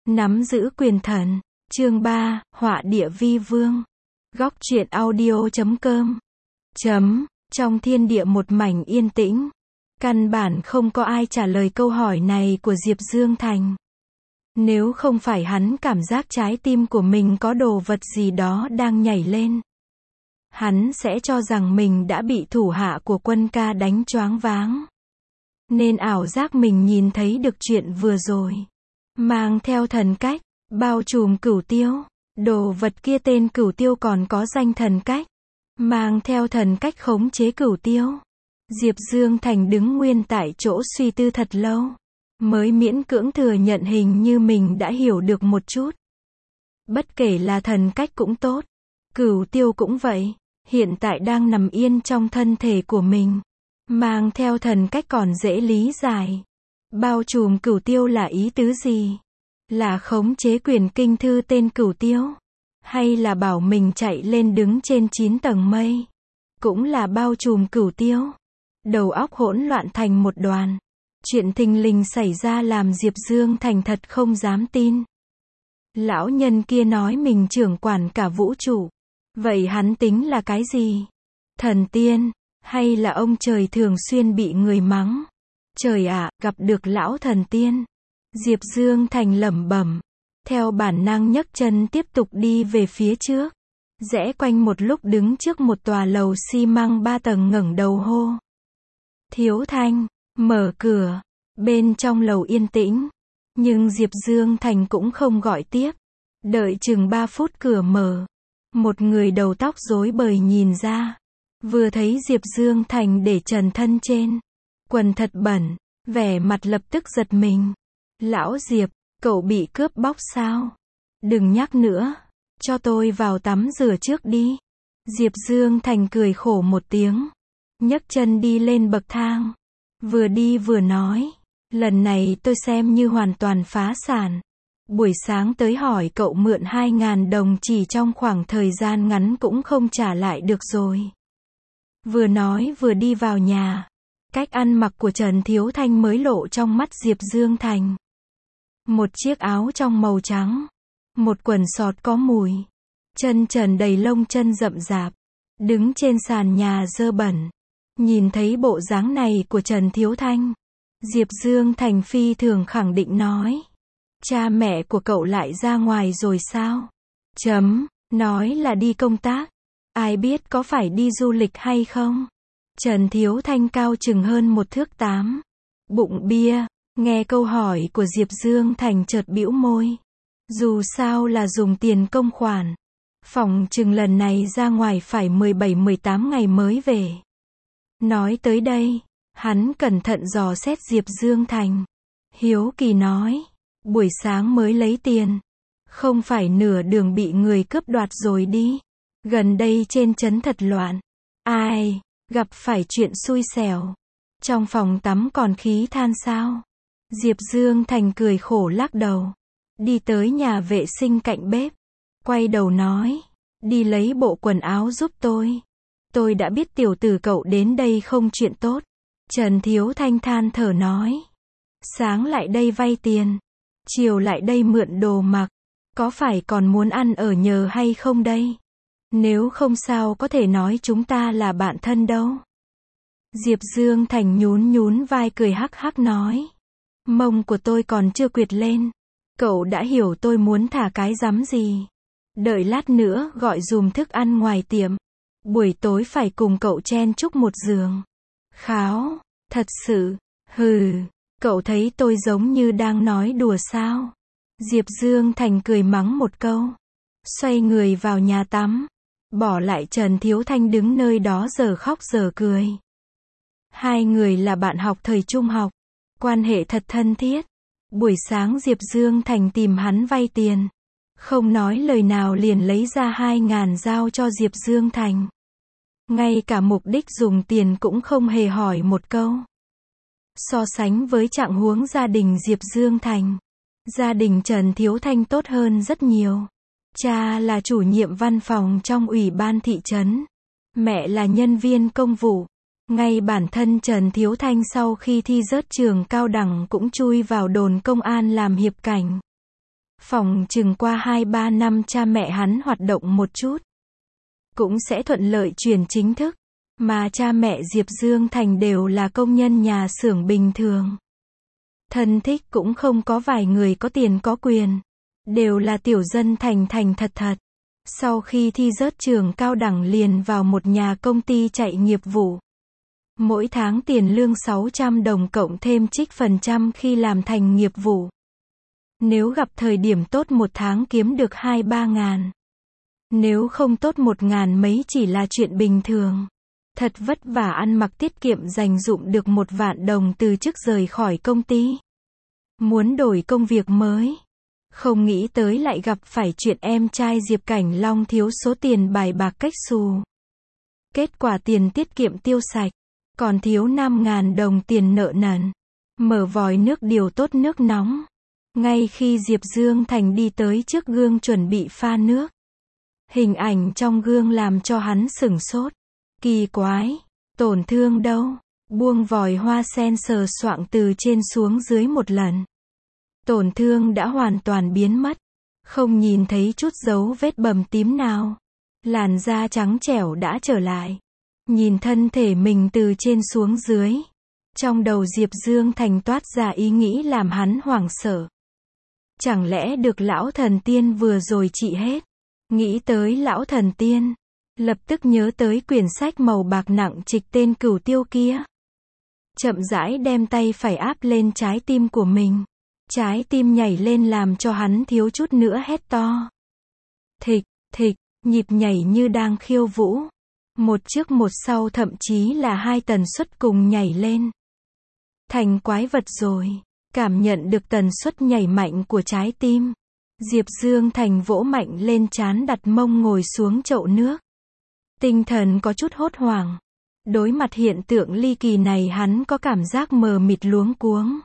Nắm giữ quyền thần. Chương 3, Họa địa vi vương. Góc truyện audio.com. Trong thiên địa một mảnh yên tĩnh. Căn bản không có ai trả lời câu hỏi này của Diệp Dương Thành. Nếu không phải hắn cảm giác trái tim của mình có đồ vật gì đó đang nhảy lên, hắn sẽ cho rằng mình đã bị thủ hạ của Quân Ca đánh choáng váng. Nên ảo giác mình nhìn thấy được chuyện vừa rồi. Mang theo thần cách, bao trùm cửu tiêu. Đồ vật kia tên cửu tiêu còn có danh thần cách. Mang theo thần cách khống chế cửu tiêu. Diệp Dương Thành đứng nguyên tại chỗ suy tư thật lâu. Mới miễn cưỡng thừa nhận hình như mình đã hiểu được một chút. Bất kể là thần cách cũng tốt, cửu tiêu cũng vậy, hiện tại đang nằm yên trong thân thể của mình. Mang theo thần cách còn dễ lý giải. Bao trùm cửu tiêu là ý tứ gì? Là khống chế quyền kinh thư tên cửu tiêu? Hay là bảo mình chạy lên đứng trên 9 tầng mây? Cũng là bao trùm cửu tiêu. Đầu óc hỗn loạn thành một đoàn. Chuyện thình lình xảy ra làm Diệp Dương Thành thật không dám tin. Lão nhân kia nói mình trưởng quản cả vũ trụ. Vậy hắn tính là cái gì? Thần tiên? Hay là ông trời thường xuyên bị người mắng? Trời ạ, gặp được lão thần tiên. Diệp Dương Thành lẩm bẩm. Theo bản năng nhấc chân tiếp tục đi về phía trước. Rẽ quanh một lúc đứng trước một tòa lầu xi măng 3 tầng ngẩng đầu hô. Thiếu Thanh, mở cửa. Bên trong lầu yên tĩnh. Nhưng Diệp Dương Thành cũng không gọi tiếp. Đợi chừng 3 phút cửa mở. Một người đầu tóc rối bời nhìn ra. Vừa thấy Diệp Dương Thành để trần thân trên. Quần thật bẩn. Vẻ mặt lập tức giật mình. Lão Diệp, cậu bị cướp bóc sao? Đừng nhắc nữa. Cho tôi vào tắm rửa trước đi. Diệp Dương Thành cười khổ một tiếng. Nhấc chân đi lên bậc thang. Vừa đi vừa nói. Lần này tôi xem như hoàn toàn phá sản. Buổi sáng tới hỏi cậu mượn 2.000 đồng chỉ trong khoảng thời gian ngắn cũng không trả lại được rồi. Vừa nói vừa đi vào nhà. Cách ăn mặc của Trần Thiếu Thanh mới lộ trong mắt Diệp Dương Thành. Một chiếc áo trong màu trắng. Một quần sọt có mùi. Chân trần đầy lông chân rậm rạp. Đứng trên sàn nhà dơ bẩn. Nhìn thấy bộ dáng này của Trần Thiếu Thanh. Diệp Dương Thành phi thường khẳng định nói. Cha mẹ của cậu lại ra ngoài rồi sao? Nói là đi công tác. Ai biết có phải đi du lịch hay không? Trần Thiếu Thanh cao chừng hơn 1 thước 8. Bụng bia. Nghe câu hỏi của Diệp Dương Thành chợt bĩu môi. Dù sao là dùng tiền công khoản. Phỏng chừng lần này ra ngoài phải 17-18 ngày mới về. Nói tới đây, hắn cẩn thận dò xét Diệp Dương Thành. Hiếu kỳ nói. Buổi sáng mới lấy tiền. Không phải nửa đường bị người cướp đoạt rồi đi. Gần đây trên trấn thật loạn. Ai, gặp phải chuyện xui xẻo. Trong phòng tắm còn khí than sao? Diệp Dương Thành cười khổ lắc đầu. Đi tới nhà vệ sinh cạnh bếp. Quay đầu nói. Đi lấy bộ quần áo giúp tôi. Tôi đã biết tiểu tử cậu đến đây không chuyện tốt. Trần Thiếu Thanh than thở nói. Sáng lại đây vay tiền. Chiều lại đây mượn đồ mặc. Có phải còn muốn ăn ở nhờ hay không đây? Nếu không sao có thể nói chúng ta là bạn thân đâu. Diệp Dương Thành nhún vai cười hắc hắc nói. Mông của tôi còn chưa quệt lên. Cậu đã hiểu tôi muốn thả cái rắm gì. Đợi lát nữa gọi dùm thức ăn ngoài tiệm. Buổi tối phải cùng cậu chen chúc một giường. Kháo, thật sự, hừ, cậu thấy tôi giống như đang nói đùa sao? Diệp Dương Thành cười mắng một câu. Xoay người vào nhà tắm. Bỏ lại Trần Thiếu Thanh đứng nơi đó giờ khóc giờ cười. Hai người là bạn học thời trung học. Quan hệ thật thân thiết. Buổi sáng Diệp Dương Thành tìm hắn vay tiền. Không nói lời nào liền lấy ra 2.000 giao cho Diệp Dương Thành. Ngay cả mục đích dùng tiền cũng không hề hỏi một câu. So sánh với trạng huống gia đình Diệp Dương Thành, gia đình Trần Thiếu Thanh tốt hơn rất nhiều. Cha là chủ nhiệm văn phòng trong ủy ban thị trấn. Mẹ là nhân viên công vụ. Ngay bản thân Trần Thiếu Thanh sau khi thi rớt trường cao đẳng cũng chui vào đồn công an làm hiệp cảnh. Phòng chừng qua 2-3 năm cha mẹ hắn hoạt động một chút, cũng sẽ thuận lợi chuyển chính thức. Mà cha mẹ Diệp Dương Thành đều là công nhân nhà xưởng bình thường. Thân thích cũng không có vài người có tiền có quyền. Đều là tiểu dân thành thành thật thật. Sau khi thi rớt trường cao đẳng liền vào một nhà công ty chạy nghiệp vụ. Mỗi tháng tiền lương 600 đồng cộng thêm trích phần trăm khi làm thành nghiệp vụ. Nếu gặp thời điểm tốt một tháng kiếm được 2-3 ngàn. Nếu không tốt 1 ngàn mấy chỉ là chuyện bình thường. Thật vất vả ăn mặc tiết kiệm dành dụm được 1 vạn đồng từ chức rời khỏi công ty. Muốn đổi công việc mới. Không nghĩ tới lại gặp phải chuyện em trai Diệp Cảnh Long thiếu số tiền bài bạc cách xù. Kết quả tiền tiết kiệm tiêu sạch. Còn thiếu 5.000 đồng tiền nợ nần. Mở vòi nước điều tốt nước nóng. Ngay khi Diệp Dương Thành đi tới trước gương chuẩn bị pha nước. Hình ảnh trong gương làm cho hắn sửng sốt. Kỳ quái, tổn thương đâu? Buông vòi hoa sen sờ soạng từ trên xuống dưới một lần. Tổn thương đã hoàn toàn biến mất. Không nhìn thấy chút dấu vết bầm tím nào. Làn da trắng trẻo đã trở lại. Nhìn thân thể mình từ trên xuống dưới. Trong đầu Diệp Dương Thành toát ra ý nghĩ làm hắn hoảng sợ. Chẳng lẽ được lão thần tiên vừa rồi trị hết? Nghĩ tới lão thần tiên. Lập tức nhớ tới quyển sách màu bạc nặng trịch tên Cửu Tiêu kia. Chậm rãi đem tay phải áp lên trái tim của mình. Trái tim nhảy lên làm cho hắn thiếu chút nữa hét to. Thịch, thịch, nhịp nhảy như đang khiêu vũ. Một trước một sau thậm chí là 2 tần suất cùng nhảy lên. Thành quái vật rồi. Cảm nhận được tần suất nhảy mạnh của trái tim. Diệp Dương Thành vỗ mạnh lên trán đặt mông ngồi xuống chậu nước. Tinh thần có chút hốt hoảng. Đối mặt hiện tượng ly kỳ này hắn có cảm giác mờ mịt luống cuống.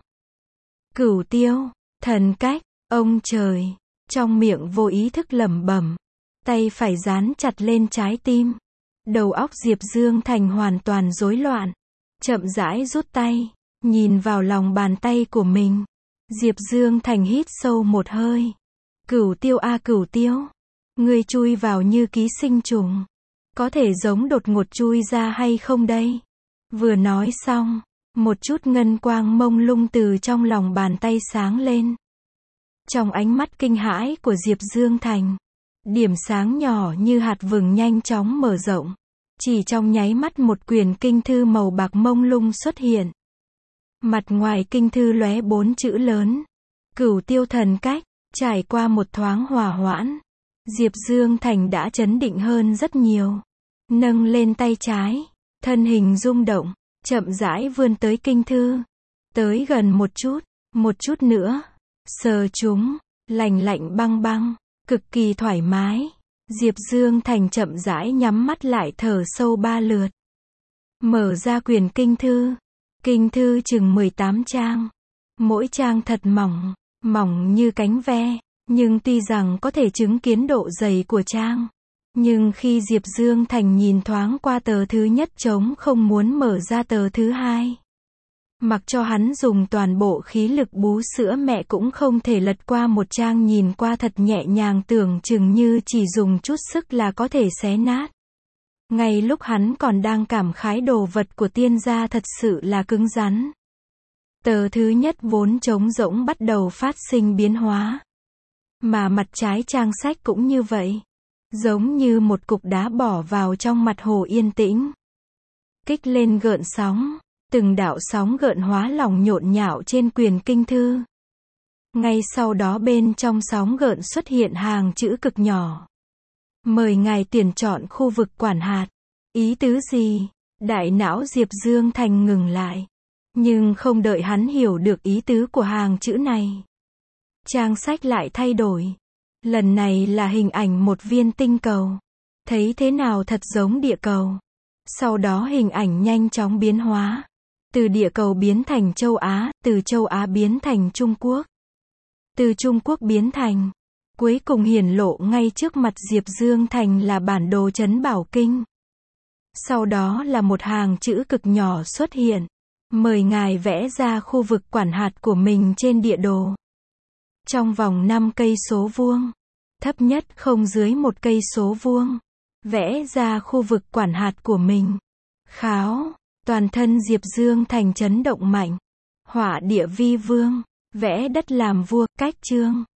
Cửu tiêu, thần cách, ông trời. Trong miệng vô ý thức lẩm bẩm. Tay phải dán chặt lên trái tim. Đầu óc Diệp Dương Thành hoàn toàn rối loạn. Chậm rãi rút tay. Nhìn vào lòng bàn tay của mình. Diệp Dương Thành hít sâu một hơi. Cửu tiêu a cửu tiêu. Ngươi chui vào như ký sinh trùng. Có thể giống đột ngột chui ra hay không đây? Vừa nói xong. Một chút ngân quang mông lung từ trong lòng bàn tay sáng lên. Trong ánh mắt kinh hãi của Diệp Dương Thành. Điểm sáng nhỏ như hạt vừng nhanh chóng mở rộng. Chỉ trong nháy mắt một quyển kinh thư màu bạc mông lung xuất hiện. Mặt ngoài kinh thư lóe 4 chữ lớn. Cửu tiêu thần cách. Trải qua một thoáng hòa hoãn. Diệp Dương Thành đã trấn định hơn rất nhiều. Nâng lên tay trái. Thân hình rung động. Chậm rãi vươn tới kinh thư. Tới gần một chút nữa. Sờ chúng. Lành lạnh băng băng. Cực kỳ thoải mái. Diệp Dương Thành chậm rãi nhắm mắt lại thở sâu 3 lượt. Mở ra quyển kinh thư. Kinh thư chừng 18 trang. Mỗi trang thật mỏng. Mỏng như cánh ve. Nhưng tuy rằng có thể chứng kiến độ dày của trang. Nhưng khi Diệp Dương Thành nhìn thoáng qua tờ thứ nhất trống không muốn mở ra tờ thứ hai. Mặc cho hắn dùng toàn bộ khí lực bú sữa mẹ cũng không thể lật qua một trang nhìn qua thật nhẹ nhàng tưởng chừng như chỉ dùng chút sức là có thể xé nát. Ngay lúc hắn còn đang cảm khái đồ vật của tiên gia thật sự là cứng rắn. Tờ thứ nhất vốn trống rỗng bắt đầu phát sinh biến hóa. Mà mặt trái trang sách cũng như vậy. Giống như một cục đá bỏ vào trong mặt hồ yên tĩnh. Kích lên gợn sóng. Từng đạo sóng gợn hóa lỏng nhộn nhạo trên quyển kinh thư. Ngay sau đó bên trong sóng gợn xuất hiện hàng chữ cực nhỏ. Mời ngài tuyển chọn khu vực quản hạt. Ý tứ gì? Đại não Diệp Dương Thành ngừng lại. Nhưng không đợi hắn hiểu được ý tứ của hàng chữ này. Trang sách lại thay đổi. Lần này là hình ảnh một viên tinh cầu. Thấy thế nào thật giống địa cầu. Sau đó hình ảnh nhanh chóng biến hóa. Từ địa cầu biến thành châu Á, từ châu Á biến thành Trung Quốc. Từ Trung Quốc biến thành. Cuối cùng hiển lộ ngay trước mặt Diệp Dương Thành là bản đồ trấn Bảo Kinh. Sau đó là một hàng chữ cực nhỏ xuất hiện. Mời ngài vẽ ra khu vực quản hạt của mình trên địa đồ. trong vòng 5 cây số vuông, thấp nhất không dưới 1 cây số vuông. Vẽ ra khu vực quản hạt của mình. Kháo, toàn thân Diệp Dương Thành chấn động mạnh. Hỏa địa vi vương, vẽ đất làm vua, cách chương.